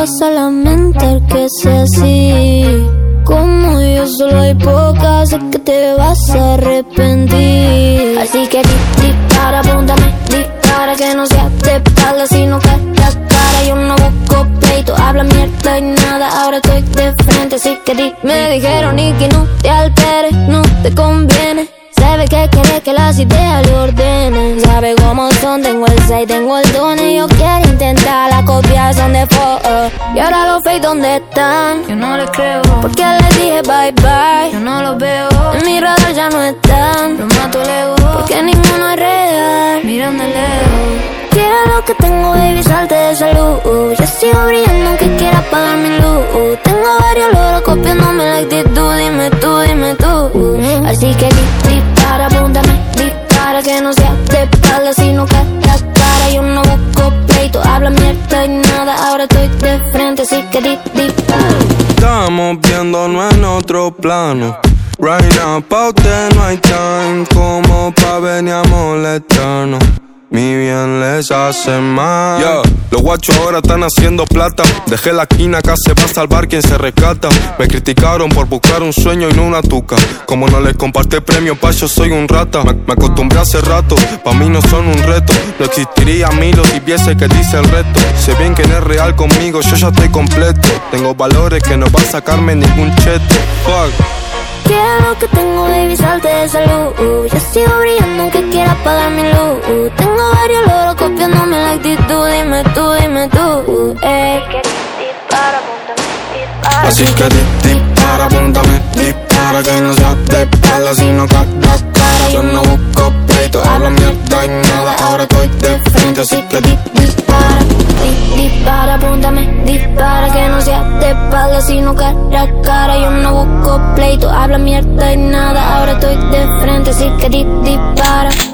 pasa la mente que sea así. Como yo solo hay pocas, sé que te vas a arrepentir. Así que dispara, apúntame, dispara, que no sea de espalda, sino cara a cara. Yo no busco pleito, habla mierda y nada, ahora estoy de frente. Así que me dijeron y que no te alteres, no te conviene. Sabe que quiere que las ideas le ordenen. Sabe cómo son, tengo el 6, tengo el don. Y yo quiero intentar la copia, son de foto. Y ahora los fake, ¿dónde están? Yo no les creo, porque les dije bye bye. Yo no los veo, en mi radar ya no están. Los mato el ego, porque ninguno es real. Miran de lejos. Quiero lo que tengo, baby, salte de esa luz. Yo sigo brillando aunque quiera apagar mi luz. Tengo varios loros copiándome la actitud. Dime tú, dime tú. Así que dispara, apúntame, dispara, que no sea de espalda, sino cara a cara. Yo no busco pleito, habla mierda y nada, ahora estoy de frente, así que dispara. Estamos viéndonos en otro plano. Right now, pa' usted no hay time, como pa' venir a molestarnos. Mi bien les hace mal. Yeah, los guachos ahora están haciendo plata. Dejé la esquina, acá se va a salvar quien se rescata. Me criticaron por buscar un sueño y no una tuca. Como no les compartí premio, pa' yo soy un rata. Me acostumbré hace rato, pa' mí no son un reto. No existiría Milo si viese que dice el resto. Sé bien que no es real conmigo, yo ya estoy completo. Tengo valores que no va a sacarme ningún cheto. Fuck. Quiero que tengo, baby, salte de esa luz. Yo sigo brillando aunque quiera apagar mi luz. Tengo varios loros copiándome la actitud. Dime tú, dime tú. Dispara, apúntame, dispara. Así que dispara, apúntame, dispara, que no sea de espalda, sino cara a cara. Yo no busco pleito, habla mierda y nada, ahora estoy de frente, así que dispara. Dispara, apúntame, dispara, que no sea de espalda, sino cara a cara. Yo no busco pleito, habla mierda y nada, ahora estoy de frente, así que dispara.